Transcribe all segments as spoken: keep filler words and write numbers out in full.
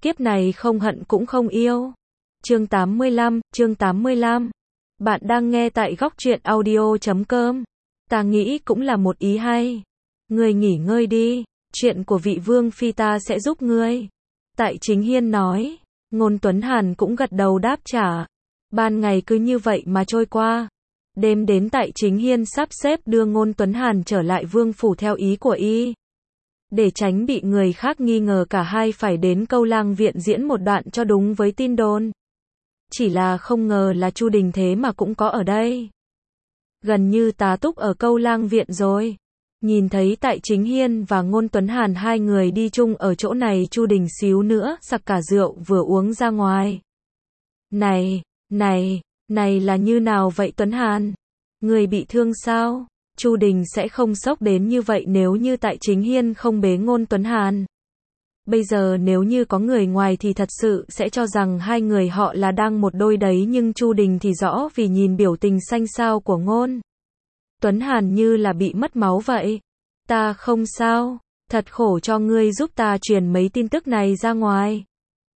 kiếp này không hận cũng không yêu. Chương tám mươi lăm, chương tám mươi lăm. Bạn đang nghe tại góc truyện audio chấm com. Ta nghĩ cũng là một ý hay. Ngươi nghỉ ngơi đi, chuyện của vị vương phi ta sẽ giúp ngươi. Tại Chính Hiên nói. Ngôn Tuấn Hàn cũng gật đầu đáp trả. Ban ngày cứ như vậy mà trôi qua. Đêm đến Tại Chính Hiên sắp xếp đưa Ngôn Tuấn Hàn trở lại vương phủ theo ý của y. Để tránh bị người khác nghi ngờ cả hai phải đến Câu Lang viện diễn một đoạn cho đúng với tin đồn. Chỉ là không ngờ là Chu Đình thế mà cũng có ở đây. Gần như tá túc ở Câu Lang viện rồi. Nhìn thấy Tại Chính Hiên và Ngôn Tuấn Hàn hai người đi chung ở chỗ này, Chu Đình xíu nữa sặc cả rượu vừa uống ra ngoài. Này, này, này là như nào vậy Tuấn Hàn? Người bị thương sao? Chu Đình sẽ không sốc đến như vậy nếu như Tại Chính Hiên không bế Ngôn Tuấn Hàn. Bây giờ nếu như có người ngoài thì thật sự sẽ cho rằng hai người họ là đang một đôi đấy, nhưng Chu Đình thì rõ vì nhìn biểu tình xanh xao của Ngôn Tuấn Hàn như là bị mất máu vậy. Ta không sao, thật khổ cho ngươi giúp ta truyền mấy tin tức này ra ngoài.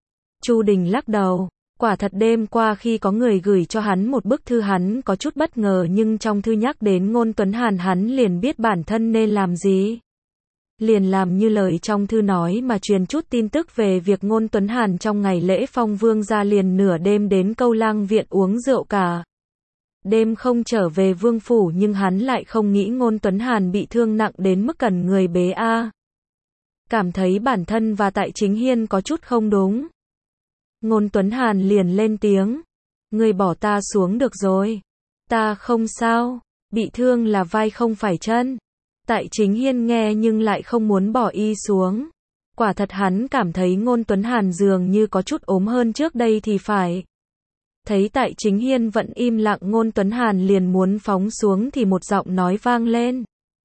Chu Đình lắc đầu, quả thật đêm qua khi có người gửi cho hắn một bức thư hắn có chút bất ngờ, nhưng trong thư nhắc đến Ngôn Tuấn Hàn hắn liền biết bản thân nên làm gì. Liền làm như lời trong thư nói mà truyền chút tin tức về việc Ngôn Tuấn Hàn trong ngày lễ phong vương gia liền nửa đêm đến Câu Lang viện uống rượu cả đêm không trở về vương phủ, nhưng hắn lại không nghĩ Ngôn Tuấn Hàn bị thương nặng đến mức cần người bế a. Cảm thấy bản thân và Tại Chính Hiên có chút không đúng. Ngôn Tuấn Hàn liền lên tiếng. Ngươi bỏ ta xuống được rồi. Ta không sao. Bị thương là vai không phải chân. Tại Chính Hiên nghe nhưng lại không muốn bỏ y xuống. Quả thật hắn cảm thấy Ngôn Tuấn Hàn dường như có chút ốm hơn trước đây thì phải. Thấy Tại Chính Hiên vẫn im lặng, Ngôn Tuấn Hàn liền muốn phóng xuống thì một giọng nói vang lên.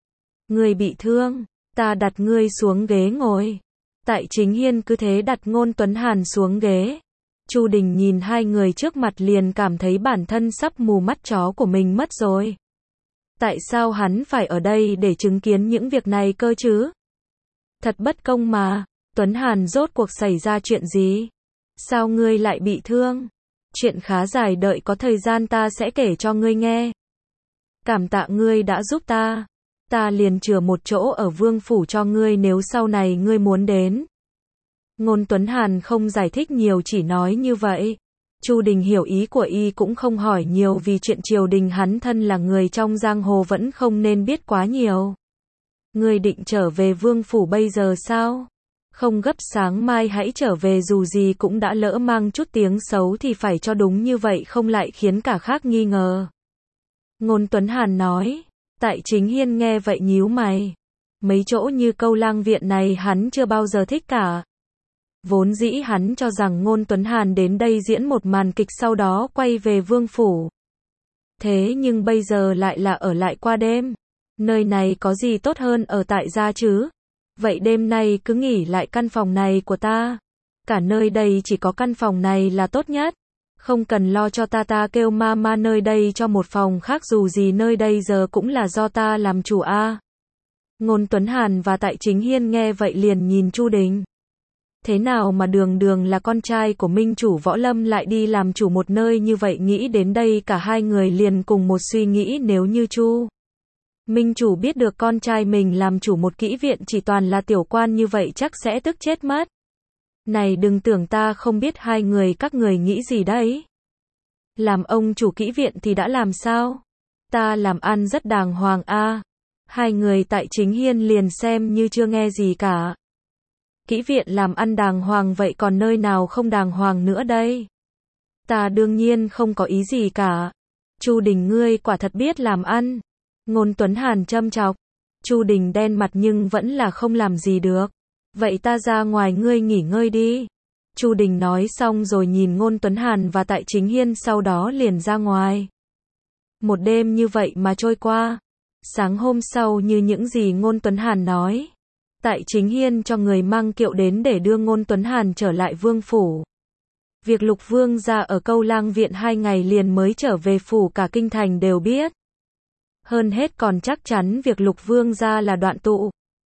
Ngươi bị thương, ta đặt ngươi xuống ghế ngồi. Tại Chính Hiên cứ thế đặt Ngôn Tuấn Hàn xuống ghế. Chu Đình nhìn hai người trước mặt liền cảm thấy bản thân sắp mù mắt chó của mình mất rồi. Tại sao hắn phải ở đây để chứng kiến những việc này cơ chứ? Thật bất công mà. Tuấn Hàn, rốt cuộc xảy ra chuyện gì? Sao ngươi lại bị thương? Chuyện khá dài, đợi có thời gian ta sẽ kể cho ngươi nghe. Cảm tạ ngươi đã giúp ta. Ta liền chừa một chỗ ở vương phủ cho ngươi nếu sau này ngươi muốn đến. Ngôn Tuấn Hàn không giải thích nhiều, chỉ nói như vậy. Chu Đình hiểu ý của y cũng không hỏi nhiều, vì chuyện triều đình hắn thân là người trong giang hồ vẫn không nên biết quá nhiều. Ngươi định trở về vương phủ bây giờ sao? Không gấp, sáng mai hãy trở về, dù gì cũng đã lỡ mang chút tiếng xấu thì phải cho đúng như vậy, không lại khiến cả khác nghi ngờ. Ngôn Tuấn Hàn nói. Tại Chính Hiên nghe vậy nhíu mày. Mấy chỗ như Câu Lang viện này hắn chưa bao giờ thích cả. Vốn dĩ hắn cho rằng Ngôn Tuấn Hàn đến đây diễn một màn kịch sau đó quay về vương phủ. Thế nhưng bây giờ lại là ở lại qua đêm. Nơi này có gì tốt hơn ở tại gia chứ? Vậy đêm nay cứ nghỉ lại căn phòng này của ta. Cả nơi đây chỉ có căn phòng này là tốt nhất. Không cần lo cho ta, ta kêu ma ma nơi đây cho một phòng khác, dù gì nơi đây giờ cũng là do ta làm chủ a. À. Ngôn Tuấn Hàn và Tại Chính Hiên nghe vậy liền nhìn Chu Đình. Thế nào mà đường đường là con trai của minh chủ võ lâm lại đi làm chủ một nơi như vậy? Nghĩ đến đây cả hai người liền cùng một suy nghĩ, nếu như Chu minh chủ biết được con trai mình làm chủ một kỹ viện chỉ toàn là tiểu quan như vậy chắc sẽ tức chết mất. Này, đừng tưởng ta không biết hai người các người nghĩ gì đấy. Làm ông chủ kỹ viện thì đã làm sao? Ta làm ăn rất đàng hoàng a. À. Hai người Tại Chính Hiên liền xem như chưa nghe gì cả. Kỹ viện làm ăn đàng hoàng vậy còn nơi nào không đàng hoàng nữa đây? Ta đương nhiên không có ý gì cả. Chu Đình, ngươi quả thật biết làm ăn. Ngôn Tuấn Hàn châm chọc. Chu Đình đen mặt nhưng vẫn là không làm gì được. Vậy ta ra ngoài, ngươi nghỉ ngơi đi. Chu Đình nói xong rồi nhìn Ngôn Tuấn Hàn và Tại Chính Hiên, sau đó liền ra ngoài. Một đêm như vậy mà trôi qua. Sáng hôm sau như những gì Ngôn Tuấn Hàn nói. Tại Chính Hiên cho người mang kiệu đến để đưa Ngôn Tuấn Hàn trở lại vương phủ. Việc Lục Vương gia ở Câu Lang viện hai ngày liền mới trở về phủ cả kinh thành đều biết. Hơn hết còn chắc chắn việc Lục Vương gia là đoạn tụ.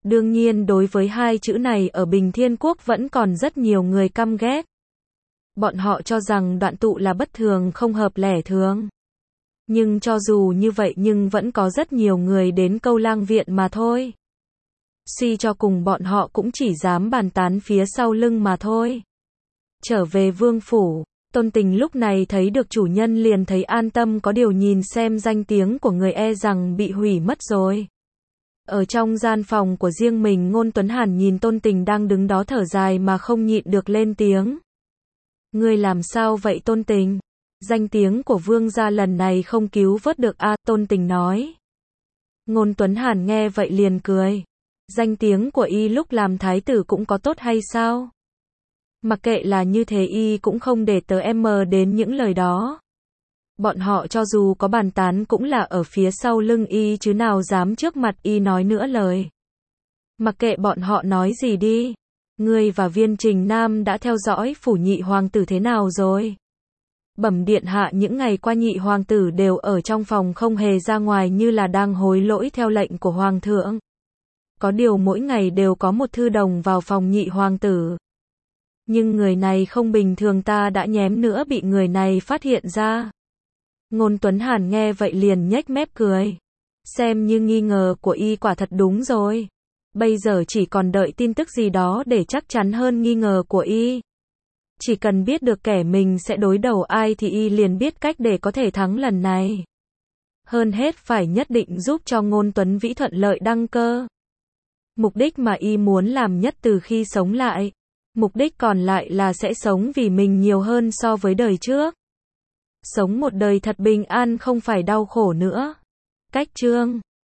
Đương nhiên đối với hai chữ này ở Bình Thiên Quốc vẫn còn rất nhiều người căm ghét. Bọn họ cho rằng đoạn tụ là bất thường không hợp lẽ thường. Nhưng cho dù như vậy nhưng vẫn có rất nhiều người đến Câu Lang Viện mà thôi. Suy cho cùng bọn họ cũng chỉ dám bàn tán phía sau lưng mà thôi. Trở về vương phủ, Tôn Tình lúc này thấy được chủ nhân liền thấy an tâm, có điều nhìn xem danh tiếng của người e rằng bị hủy mất rồi. Ở trong gian phòng của riêng mình, Ngôn Tuấn Hàn nhìn Tôn Tình đang đứng đó thở dài mà không nhịn được lên tiếng. Ngươi làm sao vậy Tôn Tình? Danh tiếng của vương gia lần này không cứu vớt được a, à, Tôn Tình nói. Ngôn Tuấn Hàn nghe vậy liền cười. Danh tiếng của y lúc làm thái tử cũng có tốt hay sao? Mặc kệ là như thế y cũng không để tớ em đến những lời đó. Bọn họ cho dù có bàn tán cũng là ở phía sau lưng y chứ nào dám trước mặt y nói nữa lời. Mặc kệ bọn họ nói gì đi. Ngươi và Viên Trình Nam đã theo dõi phủ nhị hoàng tử thế nào rồi? Bẩm điện hạ, những ngày qua nhị hoàng tử đều ở trong phòng không hề ra ngoài, như là đang hối lỗi theo lệnh của hoàng thượng. Có điều mỗi ngày đều có một thư đồng vào phòng nhị hoàng tử. Nhưng người này không bình thường, ta đã nhém nữa bị người này phát hiện ra. Ngôn Tuấn Hàn nghe vậy liền nhếch mép cười. Xem như nghi ngờ của y quả thật đúng rồi. Bây giờ chỉ còn đợi tin tức gì đó để chắc chắn hơn nghi ngờ của y. Chỉ cần biết được kẻ mình sẽ đối đầu ai thì y liền biết cách để có thể thắng lần này. Hơn hết phải nhất định giúp cho Ngôn Tuấn Vĩ thuận lợi đăng cơ. Mục đích mà y muốn làm nhất từ khi sống lại. Mục đích còn lại là sẽ sống vì mình nhiều hơn so với đời trước. Sống một đời thật bình an, không phải đau khổ nữa. Cách chương